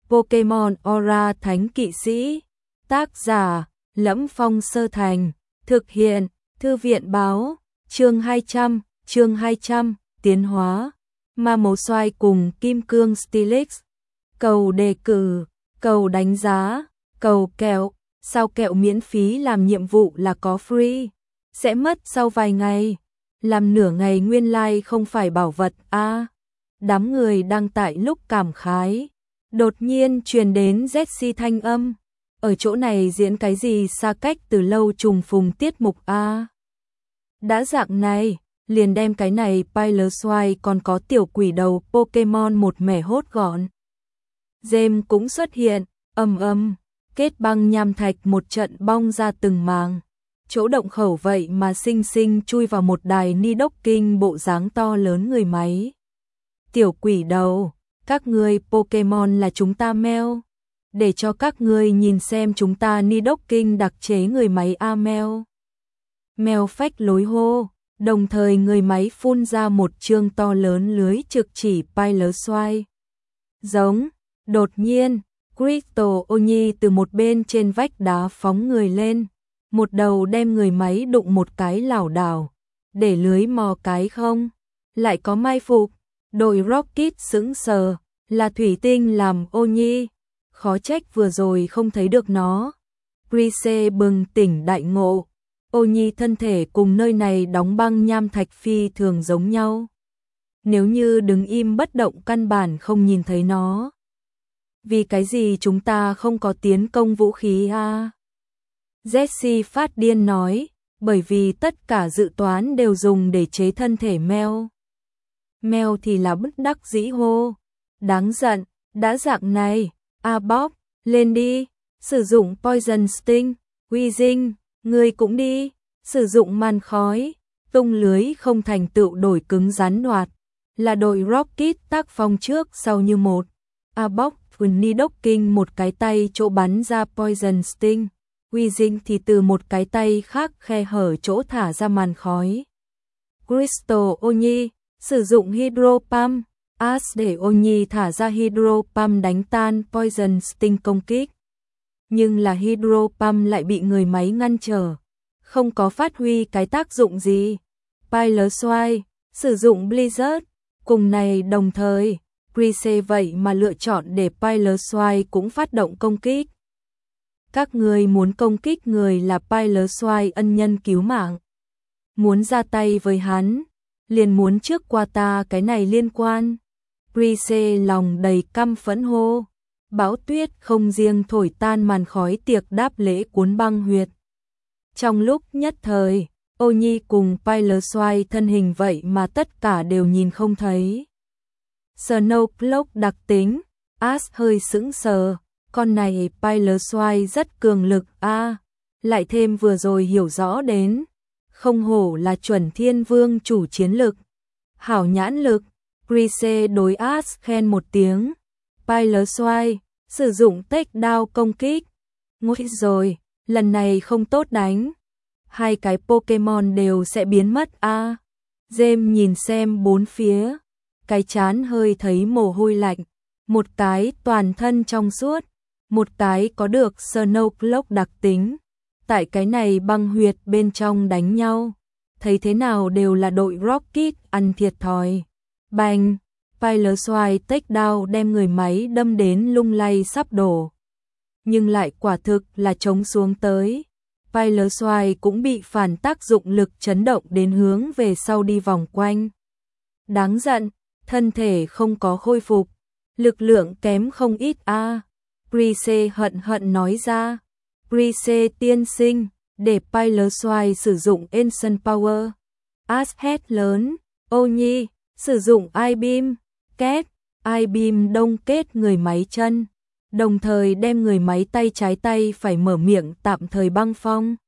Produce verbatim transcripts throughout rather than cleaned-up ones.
Pokemon Aura Thánh Kỵ Sĩ. Tác giả: Lẫm Phong Sơ Thành. Thực hiện: Thư viện báo. Chương hai trăm, chương hai trăm, tiến hóa. Ma Mấu Xoay cùng Kim Cương Steelix. Cầu đề cử, cầu đánh giá, cầu kẹo. Sao kẹo miễn phí làm nhiệm vụ là có free, sẽ mất sau vài ngày. Làm nửa ngày nguyên lai like không phải bảo vật a. À, đám người đang tại lúc cảm khái, đột nhiên truyền đến Jessie thanh âm. Ở chỗ này diễn cái gì xa cách từ lâu trùng phùng tiết mục a. À, đã dạng này, liền đem cái này Piloswine còn có tiểu quỷ đầu Pokemon một mẻ hốt gọn. James cũng xuất hiện, ầm ầm, kết băng nham thạch một trận bong ra từng màng. Chỗ động khẩu vậy mà xinh xinh chui vào một đài Nidoking bộ dáng to lớn người máy. Tiểu quỷ đầu, các ngươi Pokemon là chúng ta meo. Để cho các ngươi nhìn xem chúng ta Nidoking đặc chế người máy a meo. Mèo phách lối hô, đồng thời người máy phun ra một chương to lớn lưới trực chỉ Piloswine. Giống, đột nhiên, Crystal Oni từ một bên trên vách đá phóng người lên, một đầu đem người máy đụng một cái lảo đảo, để lưới mò cái không, lại có mai phục. Đội Rocket sững sờ, là thủy tinh làm Oni, khó trách vừa rồi không thấy được nó. Prise bừng tỉnh đại ngộ, Oni thân thể cùng nơi này đóng băng nham thạch phi thường giống nhau. Nếu như đứng im bất động căn bản không nhìn thấy nó. Vì cái gì chúng ta không có tiến công vũ khí a? À? Jessie phát điên nói, bởi vì tất cả dự toán đều dùng để chế thân thể meo. Meo thì là bất đắc dĩ hô, đáng giận, đã dạng này, a Bob, lên đi, sử dụng Poison Sting, Weezing, ngươi cũng đi, sử dụng màn khói, tung lưới không thành tựu đổi cứng rắn đoạt, là đội Rocket tác phong trước sau như một. A Bob Nidoking một cái tay chỗ bắn ra Poison Sting, Weezing thì từ một cái tay khác khe hở chỗ thả ra màn khói. Crystal Oni sử dụng Hydro Pump, Ash để Oni thả ra Hydro Pump đánh tan Poison Sting công kích. Nhưng là Hydro Pump lại bị người máy ngăn trở, không có phát huy cái tác dụng gì. Piloswine sử dụng Blizzard, cùng này đồng thời, Prise vậy mà lựa chọn để Piloswine cũng phát động công kích. Các người muốn công kích người là Piloswine ân nhân cứu mạng. Muốn ra tay với hắn, liền muốn trước qua ta cái này liên quan. Prise lòng đầy căm phẫn hô. Bão tuyết không riêng thổi tan màn khói tiệc đáp lễ cuốn băng huyệt. Trong lúc nhất thời, Oni cùng Piloswine thân hình vậy mà tất cả đều nhìn không thấy. Snowcloak đặc tính, Ash hơi sững sờ, con này Piloswine rất cường lực a, à, lại thêm vừa rồi hiểu rõ đến, không hổ là chuẩn thiên vương chủ chiến lực, hảo nhãn lực. Prise đối Ash khen một tiếng. Piloswine sử dụng takedown công kích. Ngôi rồi, lần này không tốt đánh. Hai cái Pokemon đều sẽ biến mất a. À. James nhìn xem bốn phía, cái chán hơi thấy mồ hôi lạnh, một cái toàn thân trong suốt, một cái có được Snowcloak đặc tính. Tại cái này băng huyệt bên trong đánh nhau, thấy thế nào đều là đội Rocket ăn thiệt thòi. Bành, Piloswine takedown đem người máy đâm đến lung lay sắp đổ. Nhưng lại quả thực là chống xuống tới. Piloswine cũng bị phản tác dụng lực chấn động đến hướng về sau đi vòng quanh. Đáng giận, thân thể không có khôi phục, lực lượng kém không ít a. À. Prise hận hận nói ra. Prise tiên sinh, để Piloswine sử dụng Ancient Power. Ash hét lớn, Oni, sử dụng I-Beam, kết, I-Beam đông kết người máy chân, đồng thời đem người máy tay trái tay phải mở miệng tạm thời băng phong.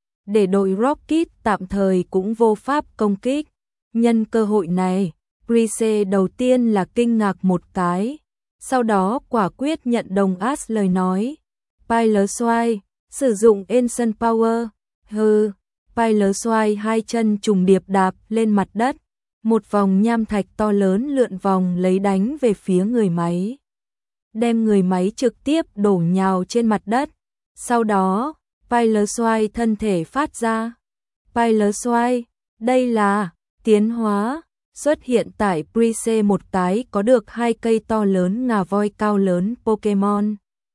Để đội Rocket tạm thời cũng vô pháp công kích. Nhân cơ hội này, Prise đầu tiên là kinh ngạc một cái, sau đó quả quyết nhận đồng Ash lời nói. Piloswine, sử dụng Ancient Power, hừ. Piloswine hai chân trùng điệp đạp lên mặt đất, một vòng nham thạch to lớn lượn vòng lấy đánh về phía người máy. đem người máy trực tiếp đổ nhào trên mặt đất. Sau đó, Piloswine thân thể phát ra. Piloswine, đây là tiến hóa, xuất hiện tại Prise một cái có được hai cây to lớn ngà voi cao lớn Pokemon.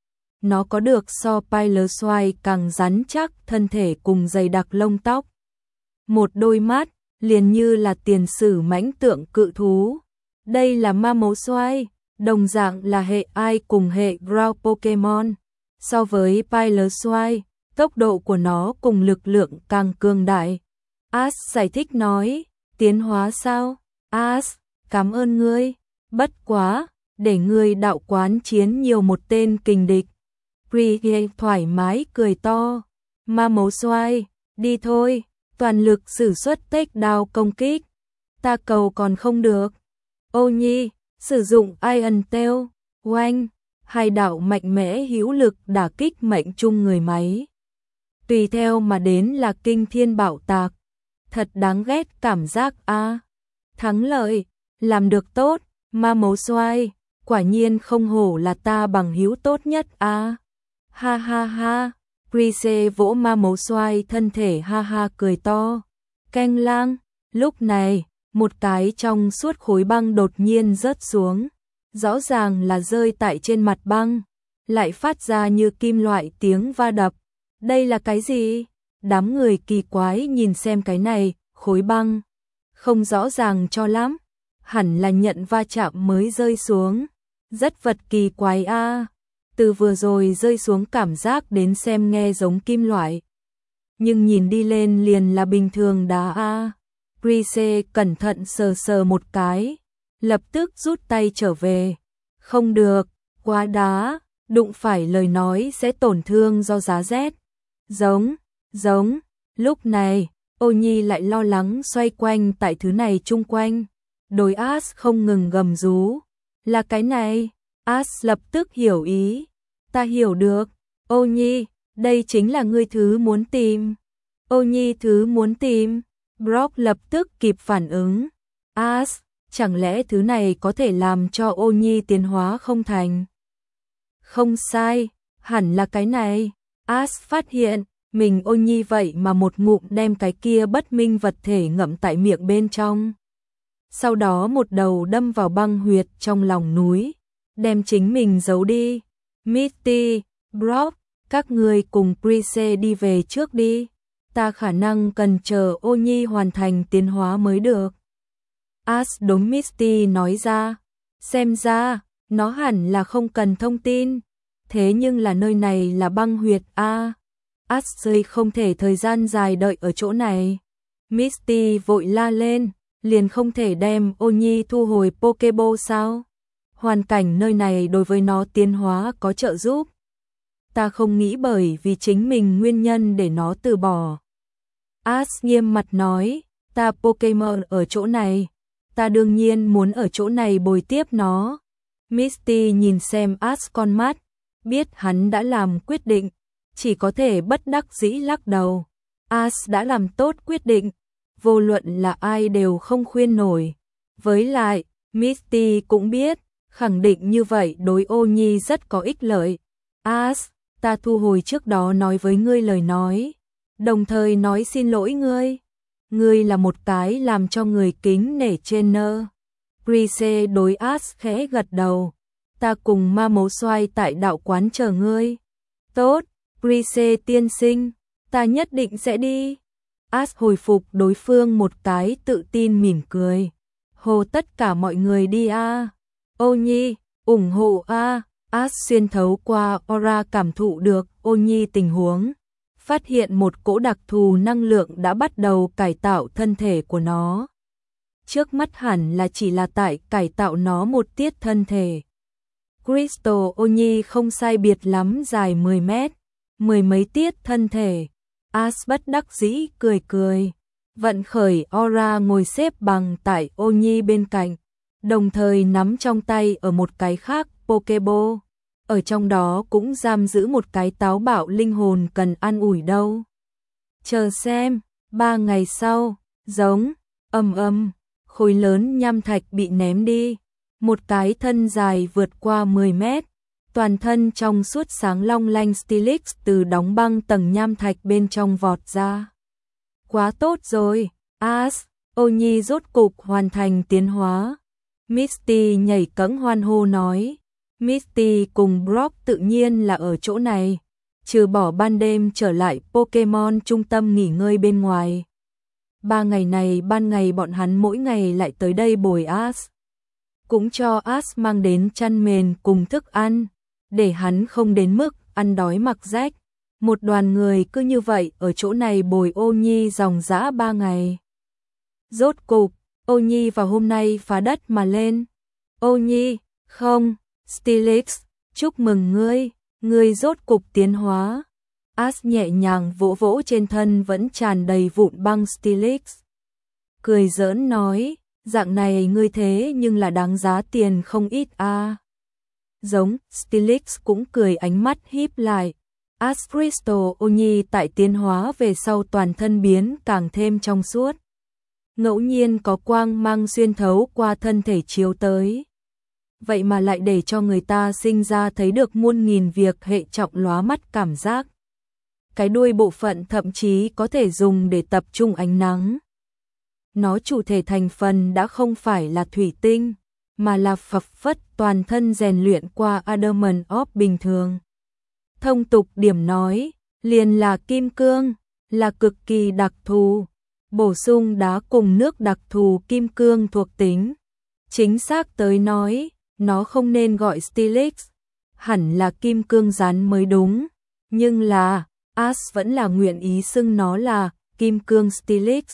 Nó có được so Piloswine càng rắn chắc thân thể cùng dày đặc lông tóc. Một đôi mắt, liền như là tiền sử mãnh tượng cự thú. Đây là Mamoswine, đồng dạng là hệ ai cùng hệ Ground Pokemon. So với Piloswine, tốc độ của nó cùng lực lượng càng cường đại. Ash giải thích nói, tiến hóa sao? Ash, cảm ơn ngươi. Bất quá, để ngươi đạo quán chiến nhiều một tên kình địch. Priye thoải mái cười to. Mamoswine, đi thôi, toàn lực sử xuất tếch đao công kích. Ta cầu còn không được. Ô Nhi, sử dụng Iron Tail, oanh, hai đạo mạnh mẽ hữu lực đả kích mệnh trung người máy. Tùy theo mà đến là kinh thiên bạo tạc. Thật đáng ghét cảm giác a. Thắng lợi, làm được tốt, Mamoswine, quả nhiên không hổ là ta bằng hữu tốt nhất a. Ha ha ha, Prise vỗ Mamoswine thân thể ha ha cười to. Canh lang, lúc này, một cái trong suốt khối băng đột nhiên rớt xuống. Rõ ràng là rơi tại trên mặt băng, lại phát ra như kim loại tiếng va đập. Đây là cái gì? Đám người kỳ quái nhìn xem cái này, khối băng. Không rõ ràng cho lắm, hẳn là nhận va chạm mới rơi xuống. Rất vật kỳ quái a. Từ vừa rồi rơi xuống cảm giác đến xem nghe giống kim loại. Nhưng nhìn đi lên liền là bình thường đá a. Prise cẩn thận sờ sờ một cái, lập tức rút tay trở về. Không được, quá đá, đụng phải lời nói sẽ tổn thương do giá rét. Giống, giống, lúc này, Ô Nhi lại lo lắng xoay quanh tại thứ này chung quanh. Đối Ash không ngừng gầm rú. Là cái này, Ash lập tức hiểu ý. Ta hiểu được, Ô Nhi, đây chính là ngươi thứ muốn tìm. Ô Nhi thứ muốn tìm. Brock lập tức kịp phản ứng. Ash, chẳng lẽ thứ này có thể làm cho Ô Nhi tiến hóa không thành? Không sai, hẳn là cái này. Ash phát hiện, mình Ô Nhi vậy mà một ngụm đem cái kia bất minh vật thể ngậm tại miệng bên trong. Sau đó một đầu đâm vào băng huyệt trong lòng núi, đem chính mình giấu đi. Misty, Brock, các người cùng Prise đi về trước đi. Ta khả năng cần chờ Ô Nhi hoàn thành tiến hóa mới được. Ash đúng Misty nói ra. Xem ra, nó hẳn là không cần thông tin. Thế nhưng là nơi này là băng huyệt a. Ash rơi không thể thời gian dài đợi ở chỗ này. Misty vội la lên, liền không thể đem Ô Nhi thu hồi Pokeball sao? Hoàn cảnh nơi này đối với nó tiến hóa có trợ giúp. Ta không nghĩ bởi vì chính mình nguyên nhân để nó từ bỏ. Ash nghiêm mặt nói, ta Pokemon ở chỗ này, ta đương nhiên muốn ở chỗ này bồi tiếp nó. Misty nhìn xem Ash con mắt, biết hắn đã làm quyết định, chỉ có thể bất đắc dĩ lắc đầu. Ash đã làm tốt quyết định, vô luận là ai đều không khuyên nổi. Với lại, Misty cũng biết, khẳng định như vậy đối Ô Nhi rất có ích lợi. Ash, ta thu hồi trước đó nói với ngươi lời nói, đồng thời nói xin lỗi ngươi. Ngươi là một cái làm cho người kính nể trainer. Prise đối Ash khẽ gật đầu. Ta cùng Mamoswine tại đạo quán chờ ngươi. Tốt, Prise tiên sinh, ta nhất định sẽ đi. Ash hồi phục đối phương một cái tự tin mỉm cười. Hồ tất cả mọi người đi a. Ô Nhi, ủng hộ a. Ash xuyên thấu qua aura cảm thụ được Ô Nhi tình huống. Phát hiện một cỗ đặc thù năng lượng đã bắt đầu cải tạo thân thể của nó. Trước mắt hẳn là chỉ là tại cải tạo nó một tiết thân thể. Crystal Ô Nhi không sai biệt lắm dài mười mét, mười mấy tiết thân thể. Ash bất đắc dĩ cười cười. Vận khởi aura ngồi xếp bằng tại Ô Nhi bên cạnh, đồng thời nắm trong tay ở một cái khác Pokeball. Ở trong đó cũng giam giữ một cái táo bạo linh hồn cần an ủi đâu. Chờ xem, ba ngày sau, giống, ầm ầm, khối lớn nham thạch bị ném đi. Một cái thân dài vượt qua mười mét, Toàn thân trong suốt sáng long lanh Steelix từ đóng băng tầng nham thạch bên trong vọt ra. Quá tốt rồi, Ash, Ô Nhi rốt cục hoàn thành tiến hóa. Misty nhảy cẫng hoan hô nói. Misty cùng Brock tự nhiên là ở chỗ này, trừ bỏ ban đêm trở lại Pokemon trung tâm nghỉ ngơi bên ngoài. Ba ngày này ban ngày bọn hắn mỗi ngày lại tới đây bồi Ash. Cũng cho Ash mang đến chăn mền cùng thức ăn, để hắn không đến mức ăn đói mặc rách. Một đoàn người cứ như vậy ở chỗ này bồi Ô Nhi dòng dã ba ngày. Rốt cục, Ô Nhi vào hôm nay phá đất mà lên. Ô Nhi, không, Steelix, chúc mừng ngươi, ngươi rốt cục tiến hóa. Ash nhẹ nhàng vỗ vỗ trên thân vẫn tràn đầy vụn băng Steelix. Cười giỡn nói, dạng này ngươi thế nhưng là đáng giá tiền không ít a. À. Giống, Steelix cũng cười ánh mắt híp lại. Ash Crystal Ô Nhi tại tiến hóa về sau toàn thân biến càng thêm trong suốt. Ngẫu nhiên có quang mang xuyên thấu qua thân thể chiếu tới. Vậy mà lại để cho người ta sinh ra thấy được muôn nghìn việc hệ trọng lóa mắt cảm giác. Cái đuôi bộ phận thậm chí có thể dùng để tập trung ánh nắng. Nó chủ thể thành phần đã không phải là thủy tinh, mà là phập phất toàn thân rèn luyện qua Adamant Orb bình thường. Thông tục điểm nói, liền là kim cương, là cực kỳ đặc thù, bổ sung đá cùng nước đặc thù kim cương thuộc tính. Chính xác tới nói, nó không nên gọi Steelix, hẳn là kim cương rắn mới đúng, nhưng là, Ash vẫn là nguyện ý xưng nó là kim cương Steelix.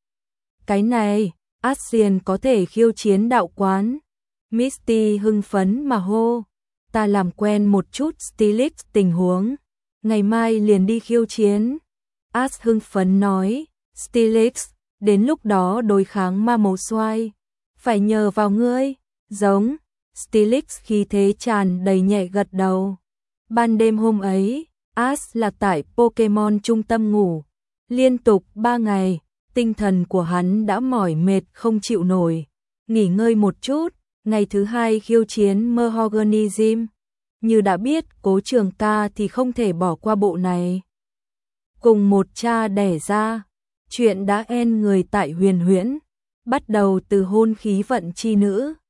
Cái này, Ash liền có thể khiêu chiến đạo quán. Misty hưng phấn mà hô, ta làm quen một chút Steelix tình huống, ngày mai liền đi khiêu chiến. Ash hưng phấn nói, Steelix, đến lúc đó đối kháng ma màu xoay, phải nhờ vào ngươi. Giống, Steelix khí thế tràn đầy nhẹ gật đầu. Ban đêm hôm ấy, Ash là tại Pokemon trung tâm ngủ, liên tục ba ngày, tinh thần của hắn đã mỏi mệt không chịu nổi. Nghỉ ngơi một chút, ngày thứ hai khiêu chiến Mahogany Gym. Như đã biết Cố Trường Ca thì không thể bỏ qua bộ này. Cùng một cha đẻ ra, chuyện đã en người tại Huyền Huyễn, bắt đầu từ hôn khí vận chi nữ.